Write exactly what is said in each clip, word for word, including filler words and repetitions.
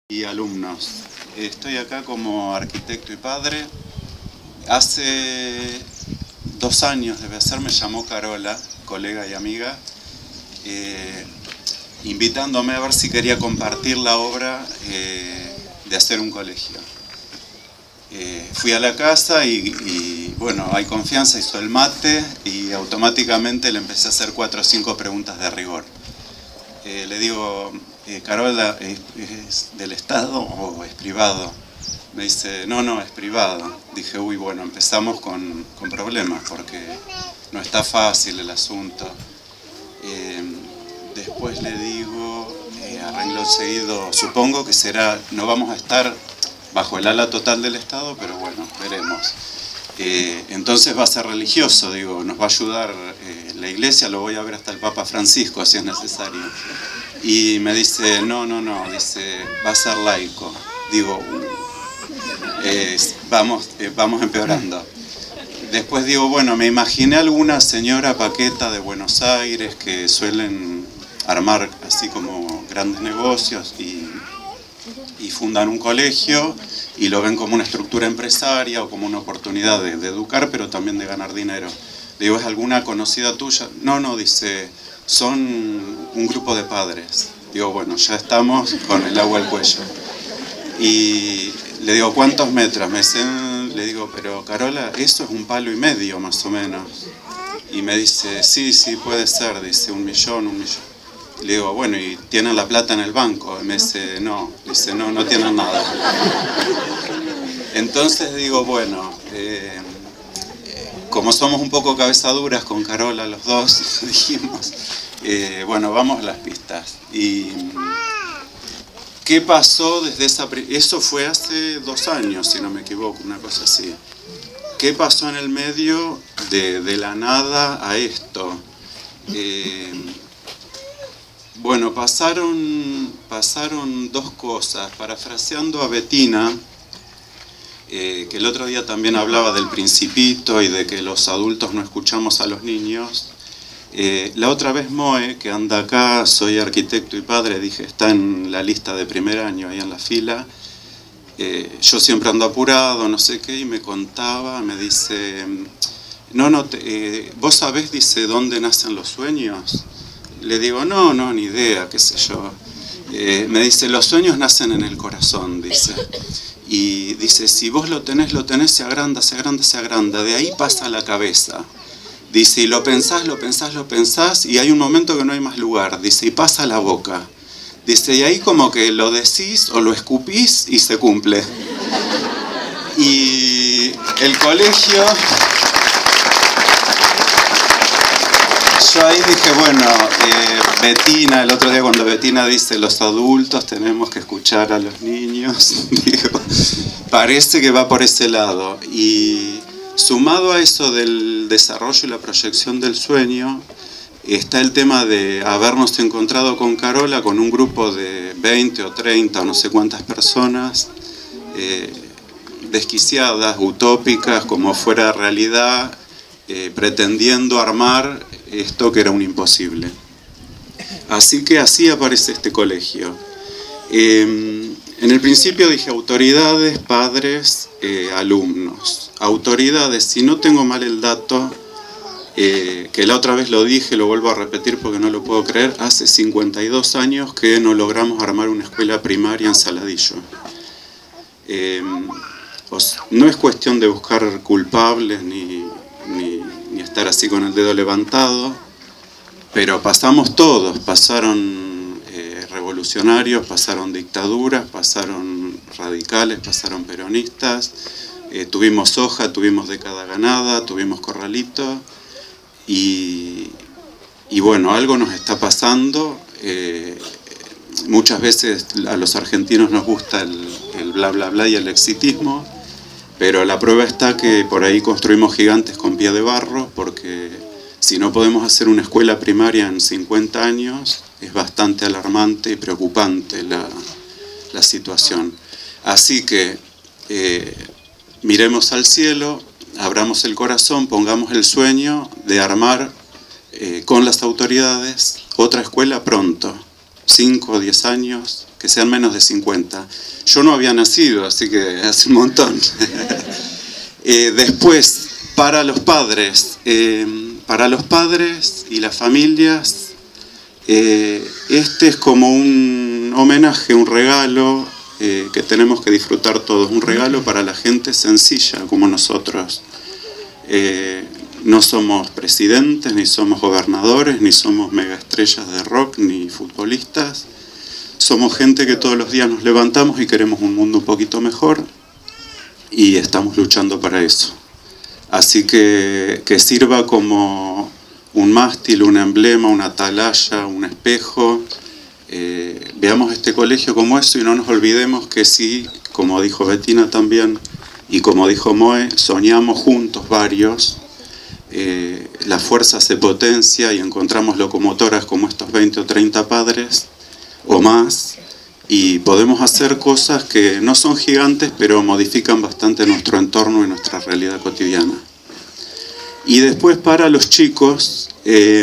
Y alumnos. Estoy acá como arquitecto y padre. Hace dos años, debe ser, me llamó Carola, colega y amiga, eh, invitándome a ver si quería compartir la obra eh, de hacer un colegio. Eh, fui a la casa y, y, bueno, hay confianza, hizo el mate y automáticamente le empecé a hacer cuatro o cinco preguntas de rigor. Eh, le digo, eh, Carola, ¿es, ¿es del Estado o es privado? Me dice, no, no, es privado. Dije, uy, bueno, empezamos con, con problemas porque no está fácil el asunto. Eh, después le digo, eh, arreglo seguido, supongo que será, no vamos a estar bajo el ala total del Estado, pero bueno, veremos. Eh, entonces va a ser religioso, digo, nos va a ayudar eh, la iglesia, lo voy a ver hasta el Papa Francisco si es necesario. Y me dice, no, no, no, dice, va a ser laico. Digo, eh, vamos, eh, vamos empeorando. Después digo, bueno, me imaginé alguna señora paqueta de Buenos Aires que suelen armar así como grandes negocios y, y fundan un colegio y lo ven como una estructura empresaria o como una oportunidad de, de educar, pero también de ganar dinero. Digo, ¿es alguna conocida tuya? No, no, dice, son un grupo de padres. Digo, bueno, ya estamos con el agua al cuello. Y le digo, ¿cuántos metros? Me dice, le digo, pero Carola, eso es un palo y medio más o menos. Y me dice, sí, sí, puede ser, dice, un millón, un millón. Le digo, bueno, ¿y tienen la plata en el banco? Y me dice, no, dice, no, no tienen nada. Entonces digo, bueno, eh, como somos un poco cabezaduras con Carola los dos, dijimos, eh, bueno, vamos a las pistas. Y ¿qué pasó desde esa... Eso fue hace dos años, si no me equivoco, una cosa así. ¿Qué pasó en el medio de, de la nada a esto? Eh, bueno, pasaron, pasaron dos cosas. Parafraseando a Bettina, eh, que el otro día también hablaba del Principito y de que los adultos no escuchamos a los niños. Eh, la otra vez Moe, que anda acá, soy arquitecto y padre, dije, está en la lista de primer año, ahí en la fila. Eh, yo siempre ando apurado, no sé qué, y me contaba, me dice, no, no, te, eh, ¿vos sabés, dice, dónde nacen los sueños? Le digo, no, no, ni idea, qué sé yo. Eh, me dice, los sueños nacen en el corazón, dice. Y dice, si vos lo tenés, lo tenés, se agranda, se agranda, se agranda, de ahí pasa a la cabeza. Dice, y lo pensás, lo pensás, lo pensás, y hay un momento que no hay más lugar. Dice, y pasa a la boca. Dice, y ahí como que lo decís o lo escupís y se cumple. Y el colegio... Yo ahí dije, bueno, eh, Bettina, el otro día cuando Bettina dice, los adultos tenemos que escuchar a los niños, digo, parece que va por ese lado. Y sumado a eso del desarrollo y la proyección del sueño, está el tema de habernos encontrado con Carola, con un grupo de veinte o treinta o no sé cuántas personas, eh, desquiciadas, utópicas, como fuera realidad, eh, pretendiendo armar esto que era un imposible. Así que así aparece este colegio. Eh, en el principio dije autoridades, padres, eh, alumnos. Autoridades, si no tengo mal el dato, eh, que la otra vez lo dije, lo vuelvo a repetir porque no lo puedo creer, hace cincuenta y dos años que no logramos armar una escuela primaria en Saladillo. Eh, pues, no es cuestión de buscar culpables ni, ni, ni estar así con el dedo levantado, pero pasamos todos, pasaron eh, revolucionarios, pasaron dictaduras, pasaron radicales, pasaron peronistas, eh, tuvimos soja, tuvimos década ganada, tuvimos corralito, y, y bueno, algo nos está pasando. Eh, muchas veces a los argentinos nos gusta el, el bla bla bla y el exitismo, pero la prueba está que por ahí construimos gigantes con pie de barro, porque si no podemos hacer una escuela primaria en cincuenta años, es bastante alarmante y preocupante la, la situación. Así que eh, miremos al cielo, abramos el corazón, pongamos el sueño de armar eh, con las autoridades otra escuela pronto, cinco o diez años, que sean menos de cincuenta. Yo no había nacido, así que hace un montón. eh, después, para los padres, eh, para los padres y las familias, eh, este es como un homenaje, un regalo eh, que tenemos que disfrutar todos, un regalo para la gente sencilla como nosotros. Eh, no somos presidentes, ni somos gobernadores, ni somos megaestrellas de rock, ni futbolistas. Somos gente que todos los días nos levantamos y queremos un mundo un poquito mejor y estamos luchando para eso. Así que que sirva como un mástil, un emblema, una atalaya, un espejo. Eh, veamos este colegio como eso y no nos olvidemos que sí, como dijo Bettina también, y como dijo Moe, soñamos juntos varios, eh, la fuerza se potencia y encontramos locomotoras como estos veinte o treinta padres o más, y podemos hacer cosas que no son gigantes, pero modifican bastante nuestro entorno y nuestra realidad cotidiana. Y después para los chicos, eh,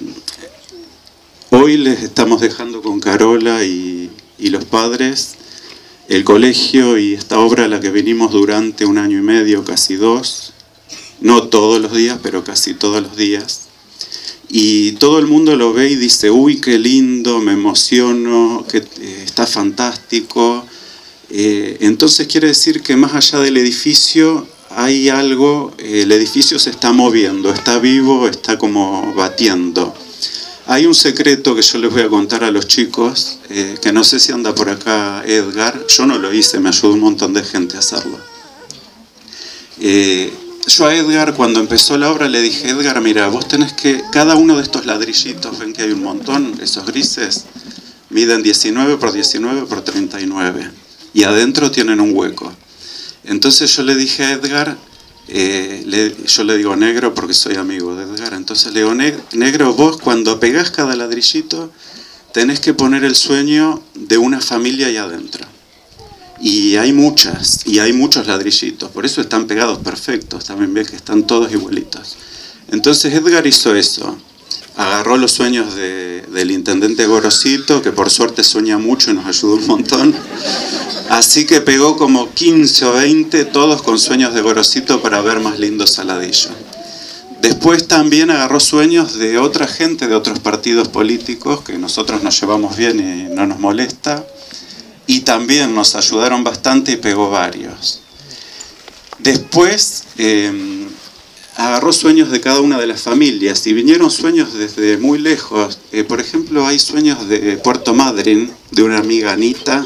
hoy les estamos dejando con Carola y, y los padres el colegio y esta obra a la que venimos durante un año y medio, casi dos, no todos los días, pero casi todos los días. Y todo el mundo lo ve y dice, uy, qué lindo, me emociono, que eh, está fantástico. Eh, entonces quiere decir que más allá del edificio hay algo, eh, el edificio se está moviendo, está vivo, está como batiendo. Hay un secreto que yo les voy a contar a los chicos, eh, que no sé si anda por acá Edgar, yo no lo hice, me ayudó un montón de gente a hacerlo. Eh, yo a Edgar, cuando empezó la obra, le dije, Edgar, mira, vos tenés que, cada uno de estos ladrillitos, ven que hay un montón, esos grises, miden diecinueve por diecinueve por treinta y nueve, y adentro tienen un hueco. Entonces yo le dije a Edgar, Eh, le, yo le digo negro porque soy amigo de Edgar, entonces le digo, negro, vos cuando pegás cada ladrillito tenés que poner el sueño de una familia ahí adentro. Y hay muchas, y hay muchos ladrillitos, por eso están pegados perfectos, también ves que están todos igualitos. Entonces Edgar hizo eso, agarró los sueños de, del intendente Gorosito, que por suerte sueña mucho y nos ayudó un montón. Así que pegó como quince o veinte, todos con sueños de Gorosito para ver más lindo Saladillo. Después también agarró sueños de otra gente, de otros partidos políticos, que nosotros nos llevamos bien y no nos molesta. Y también nos ayudaron bastante y pegó varios. Después eh, agarró sueños de cada una de las familias y vinieron sueños desde muy lejos. Eh, por ejemplo, hay sueños de Puerto Madryn, de una amiga Anita,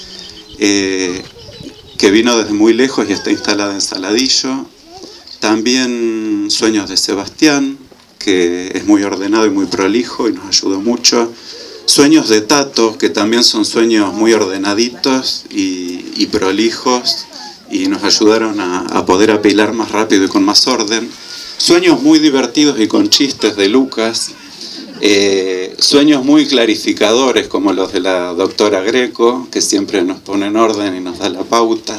Eh, que vino desde muy lejos y está instalada en Saladillo. También sueños de Sebastián, que es muy ordenado y muy prolijo y nos ayudó mucho. Sueños de Tato, que también son sueños muy ordenaditos y, y prolijos y nos ayudaron a, a poder apilar más rápido y con más orden. Sueños muy divertidos y con chistes de Lucas. Eh, sueños muy clarificadores como los de la doctora Greco, que siempre nos pone en orden y nos da la pauta.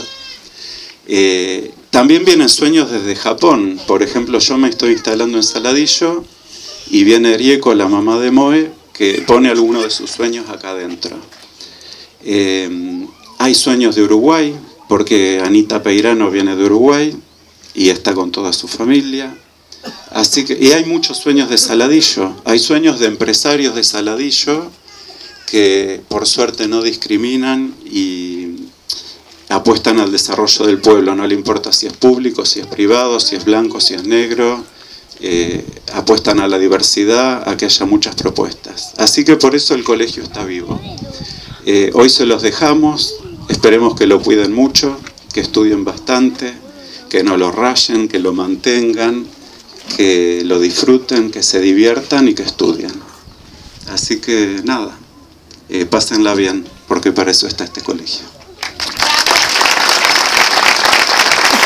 Eh, también vienen sueños desde Japón. Por ejemplo, yo me estoy instalando en Saladillo y viene Rieko, la mamá de Moe, que pone alguno de sus sueños acá adentro. Eh, hay sueños de Uruguay, porque Anita Peirano viene de Uruguay y está con toda su familia. Así que, y hay muchos sueños de Saladillo, hay sueños de empresarios de Saladillo que por suerte no discriminan y apuestan al desarrollo del pueblo, no le importa si es público, si es privado, si es blanco, si es negro, eh, apuestan a la diversidad, a que haya muchas propuestas. Así que por eso el colegio está vivo. Eh, hoy se los dejamos, esperemos que lo cuiden mucho, que estudien bastante, que no lo rayen, que lo mantengan, que lo disfruten, que se diviertan y que estudien. Así que nada, eh, pásenla bien, porque para eso está este colegio.